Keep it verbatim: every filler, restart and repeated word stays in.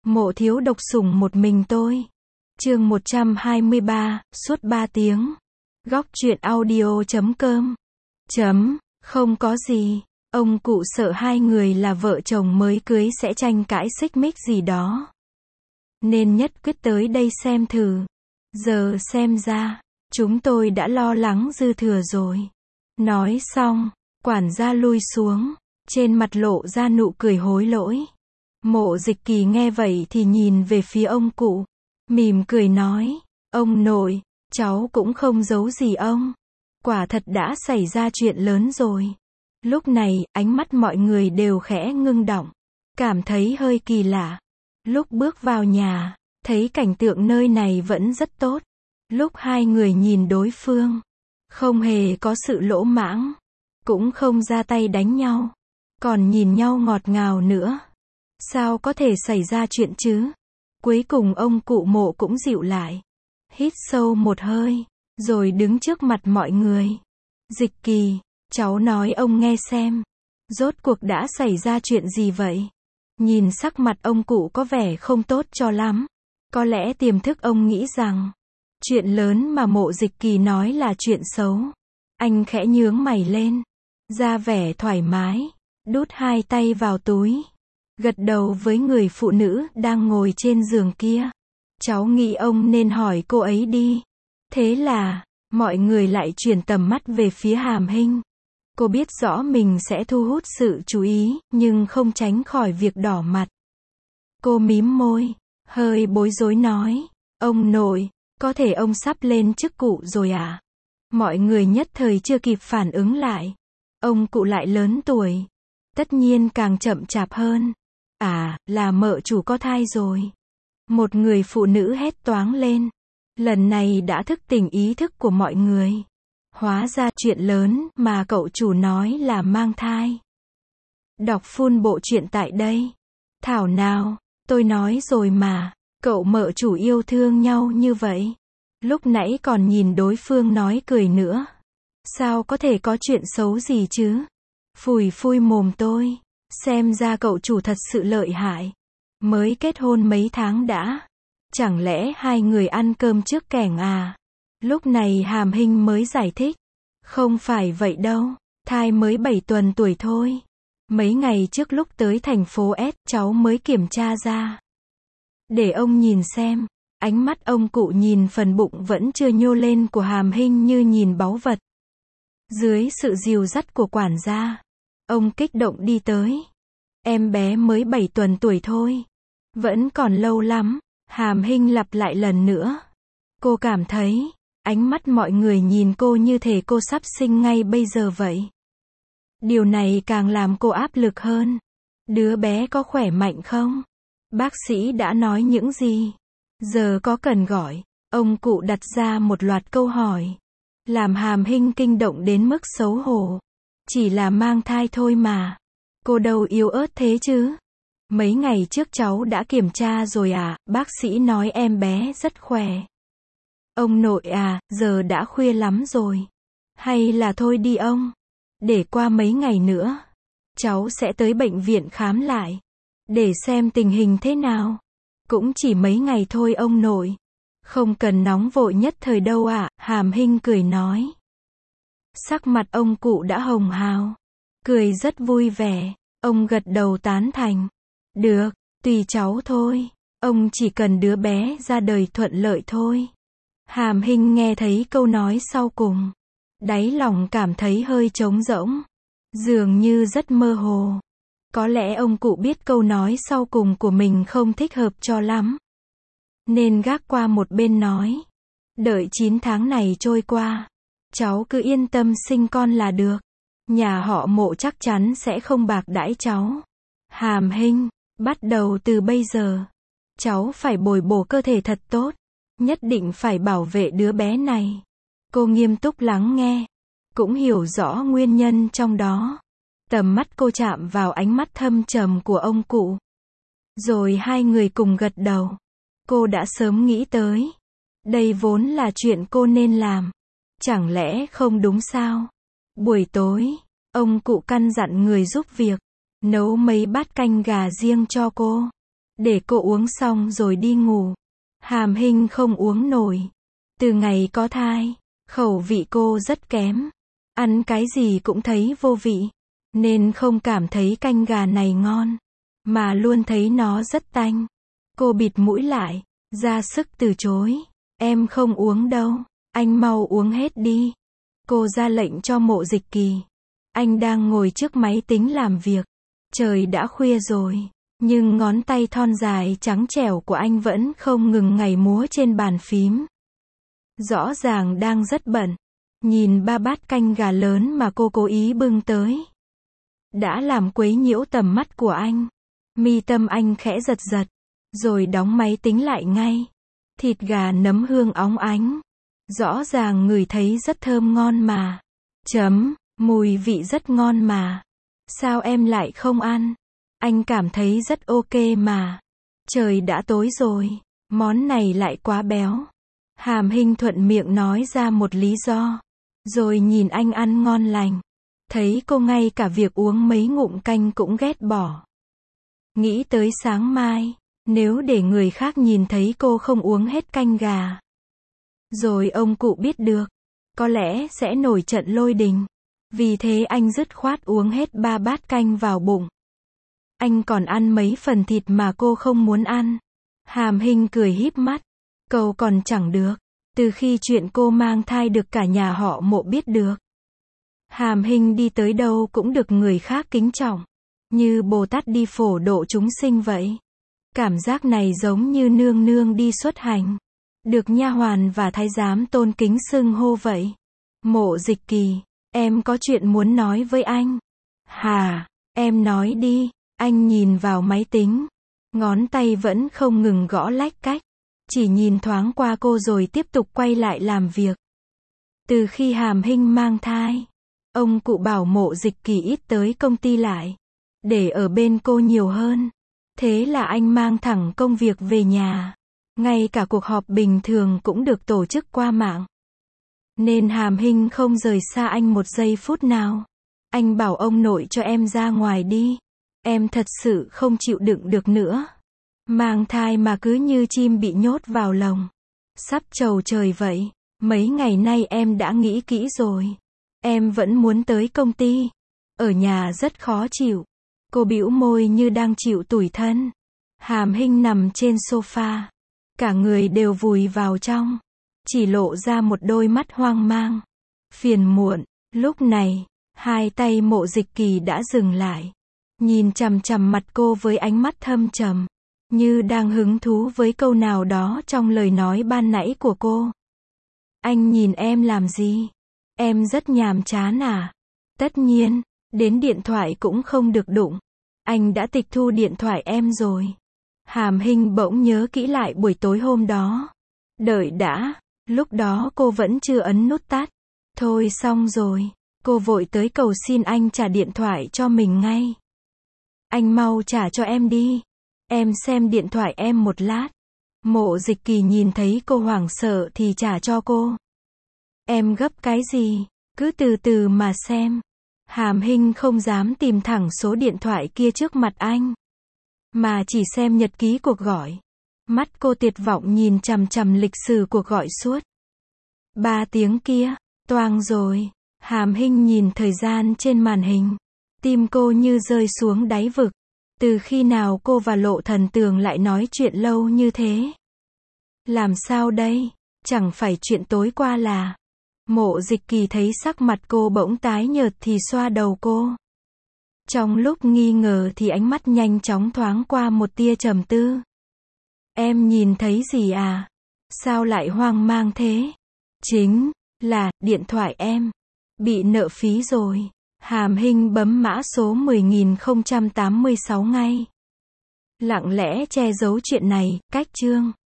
Mộ thiếu độc sủng một mình tôi. Chương một trăm hai mươi ba, suốt ba tiếng. Góc truyện audio chấm com. Chấm, không có gì. Ông cụ sợ hai người là vợ chồng mới cưới sẽ tranh cãi xích mích gì đó, nên nhất quyết tới đây xem thử. Giờ xem ra, chúng tôi đã lo lắng dư thừa rồi. Nói xong, quản gia lui xuống, trên mặt lộ ra nụ cười hối lỗi. Mộ Dịch Kỳ nghe vậy thì nhìn về phía ông cụ, mỉm cười nói, ông nội, cháu cũng không giấu gì ông. Quả thật đã xảy ra chuyện lớn rồi. Lúc này, ánh mắt mọi người đều khẽ ngưng động, cảm thấy hơi kỳ lạ. Lúc bước vào nhà, thấy cảnh tượng nơi này vẫn rất tốt. Lúc hai người nhìn đối phương, không hề có sự lỗ mãng, cũng không ra tay đánh nhau, còn nhìn nhau ngọt ngào nữa. Sao có thể xảy ra chuyện chứ? Cuối cùng ông cụ Mộ cũng dịu lại, hít sâu một hơi, rồi đứng trước mặt mọi người. Dịch Kỳ, cháu nói ông nghe xem, rốt cuộc đã xảy ra chuyện gì vậy? Nhìn sắc mặt ông cụ có vẻ không tốt cho lắm. Có lẽ tiềm thức ông nghĩ rằng, chuyện lớn mà Mộ Dịch Kỳ nói là chuyện xấu. Anh khẽ nhướng mày lên, ra vẻ thoải mái, đút hai tay vào túi, gật đầu với người phụ nữ đang ngồi trên giường kia. Cháu nghĩ ông nên hỏi cô ấy đi. Thế là, mọi người lại chuyển tầm mắt về phía Hàm Hinh. Cô biết rõ mình sẽ thu hút sự chú ý, nhưng không tránh khỏi việc đỏ mặt. Cô mím môi, hơi bối rối nói, ông nội, có thể ông sắp lên chức cụ rồi à? Mọi người nhất thời chưa kịp phản ứng lại. Ông cụ lại lớn tuổi, tất nhiên càng chậm chạp hơn. À, là mợ chủ có thai rồi. Một người phụ nữ hét toáng lên. Lần này đã thức tỉnh ý thức của mọi người. Hóa ra chuyện lớn mà cậu chủ nói là mang thai. Đọc full bộ truyện tại đây. Thảo nào, tôi nói rồi mà, cậu mợ chủ yêu thương nhau như vậy. Lúc nãy còn nhìn đối phương nói cười nữa. Sao có thể có chuyện xấu gì chứ? Phủi phui mồm tôi. Xem ra cậu chủ thật sự lợi hại. Mới kết hôn mấy tháng đã. Chẳng lẽ hai người ăn cơm trước kẻng à? Lúc này Hàm Hinh mới giải thích. Không phải vậy đâu, thai mới bảy tuần tuổi thôi. Mấy ngày trước lúc tới thành phố S, cháu mới kiểm tra ra. Để ông nhìn xem. Ánh mắt ông cụ nhìn phần bụng vẫn chưa nhô lên của Hàm Hinh như nhìn báu vật. Dưới sự dìu dắt của quản gia, ông kích động đi tới. Em bé mới bảy tuần tuổi thôi. Vẫn còn lâu lắm. Hàm Hinh lặp lại lần nữa. Cô cảm thấy, ánh mắt mọi người nhìn cô như thể cô sắp sinh ngay bây giờ vậy. Điều này càng làm cô áp lực hơn. Đứa bé có khỏe mạnh không? Bác sĩ đã nói những gì? Giờ có cần gọi? Ông cụ đặt ra một loạt câu hỏi, làm Hàm Hinh kinh động đến mức xấu hổ. Chỉ là mang thai thôi mà. Cô đâu yếu ớt thế chứ? Mấy ngày trước cháu đã kiểm tra rồi à, bác sĩ nói em bé rất khỏe. Ông nội à, giờ đã khuya lắm rồi. Hay là thôi đi ông. Để qua mấy ngày nữa, cháu sẽ tới bệnh viện khám lại, để xem tình hình thế nào. Cũng chỉ mấy ngày thôi ông nội. Không cần nóng vội nhất thời đâu ạ, à, Hàm Hinh cười nói. Sắc mặt ông cụ đã hồng hào, cười rất vui vẻ. Ông gật đầu tán thành. Được, tùy cháu thôi. Ông chỉ cần đứa bé ra đời thuận lợi thôi. Hàm Hinh nghe thấy câu nói sau cùng, đáy lòng cảm thấy hơi trống rỗng, dường như rất mơ hồ. Có lẽ ông cụ biết câu nói sau cùng của mình không thích hợp cho lắm, nên gác qua một bên nói. Đợi chín tháng này trôi qua, cháu cứ yên tâm sinh con là được. Nhà họ Mộ chắc chắn sẽ không bạc đãi cháu. Hàm Hinh, bắt đầu từ bây giờ, cháu phải bồi bổ cơ thể thật tốt. Nhất định phải bảo vệ đứa bé này. Cô nghiêm túc lắng nghe, cũng hiểu rõ nguyên nhân trong đó. Tầm mắt cô chạm vào ánh mắt thâm trầm của ông cụ. Rồi hai người cùng gật đầu. Cô đã sớm nghĩ tới. Đây vốn là chuyện cô nên làm. Chẳng lẽ không đúng sao? Buổi tối, ông cụ căn dặn người giúp việc nấu mấy bát canh gà riêng cho cô. để cô uống xong rồi đi ngủ. Hàm Hinh không uống nổi. Từ ngày có thai, khẩu vị cô rất kém. Ăn cái gì cũng thấy vô vị. Nên không cảm thấy canh gà này ngon. Mà luôn thấy nó rất tanh. Cô bịt mũi lại, ra sức từ chối. Em không uống đâu. Anh mau uống hết đi. Cô ra lệnh cho Mộ Dịch Kỳ. Anh đang ngồi trước máy tính làm việc. Trời đã khuya rồi. Nhưng ngón tay thon dài trắng trẻo của anh vẫn không ngừng ngày múa trên bàn phím. Rõ ràng đang rất bận. Nhìn ba bát canh gà lớn mà cô cố ý bưng tới. Đã làm quấy nhiễu tầm mắt của anh. Mi tâm anh khẽ giật giật. Rồi đóng máy tính lại ngay. Thịt gà nấm hương óng ánh. Rõ ràng ngửi thấy rất thơm ngon mà. Chấm, mùi vị rất ngon mà. Sao em lại không ăn? Anh cảm thấy rất ok mà. Trời đã tối rồi. Món này lại quá béo. Hàm Hinh thuận miệng nói ra một lý do. Rồi nhìn anh ăn ngon lành. Thấy cô ngay cả việc uống mấy ngụm canh cũng ghét bỏ. Nghĩ tới sáng mai. Nếu để người khác nhìn thấy cô không uống hết canh gà. Rồi ông cụ biết được. Có lẽ sẽ nổi trận lôi đình. Vì thế anh dứt khoát uống hết ba bát canh vào bụng. Anh còn ăn mấy phần thịt mà cô không muốn ăn. Hàm Hinh cười híp mắt. Cầu còn chẳng được. Từ khi chuyện cô mang thai được cả nhà họ Mộ biết được. Hàm Hinh đi tới đâu cũng được người khác kính trọng. Như Bồ Tát đi phổ độ chúng sinh vậy. Cảm giác này giống như nương nương đi xuất hành. Được nha hoàn và thái giám tôn kính xưng hô vậy. Mộ Dịch Kỳ, em có chuyện muốn nói với anh. Hà, em nói đi. Anh nhìn vào máy tính. Ngón tay vẫn không ngừng gõ lách cách. Chỉ nhìn thoáng qua cô rồi tiếp tục quay lại làm việc. Từ khi Hàm Hinh mang thai, ông cụ bảo Mộ Dịch Kỳ ít tới công ty lại. Để ở bên cô nhiều hơn. Thế là anh mang thẳng công việc về nhà. Ngay cả cuộc họp bình thường cũng được tổ chức qua mạng. Nên Hàm Hinh không rời xa anh một giây phút nào. Anh bảo ông nội cho em ra ngoài đi. Em thật sự không chịu đựng được nữa. Mang thai mà cứ như chim bị nhốt vào lồng. Sắp trầu trời vậy. Mấy ngày nay em đã nghĩ kỹ rồi. Em vẫn muốn tới công ty. Ở nhà rất khó chịu. Cô bĩu môi như đang chịu tủi thân. Hàm Hinh nằm trên sofa. Cả người đều vùi vào trong. Chỉ lộ ra một đôi mắt hoang mang. Phiền muộn. Lúc này, hai tay Mộ Dịch Kỳ đã dừng lại. Nhìn chằm chằm mặt cô với ánh mắt thâm trầm. Như đang hứng thú với câu nào đó trong lời nói ban nãy của cô. Anh nhìn em làm gì? Em rất nhàm chán à? Tất nhiên, đến điện thoại cũng không được đụng. Anh đã tịch thu điện thoại em rồi. Hàm Hinh bỗng nhớ kỹ lại buổi tối hôm đó. Đợi đã, lúc đó cô vẫn chưa ấn nút tắt. Thôi xong rồi, cô vội tới cầu xin anh trả điện thoại cho mình ngay. Anh mau trả cho em đi. Em xem điện thoại em một lát. Mộ Dịch Kỳ nhìn thấy cô hoảng sợ thì trả cho cô. Em gấp cái gì? Cứ từ từ mà xem. Hàm Hinh không dám tìm thẳng số điện thoại kia trước mặt anh. Mà chỉ xem nhật ký cuộc gọi. Mắt cô tuyệt vọng nhìn chằm chằm lịch sử cuộc gọi suốt. Ba tiếng kia, toang rồi. Hàm Hinh nhìn thời gian trên màn hình. Tim cô như rơi xuống đáy vực. Từ khi nào cô và Lộ Thần Tường lại nói chuyện lâu như thế? Làm sao đây? Chẳng phải chuyện tối qua là... Mộ Dịch Kỳ thấy sắc mặt cô bỗng tái nhợt thì xoa đầu cô. Trong lúc nghi ngờ thì ánh mắt nhanh chóng thoáng qua một tia trầm tư. Em nhìn thấy gì à? Sao lại hoang mang thế? Chính là điện thoại em bị nợ phí rồi. Hàm Hinh bấm mã số mười nghìn không trăm tám mươi sáu ngay. Lặng lẽ che giấu chuyện này, cách chương.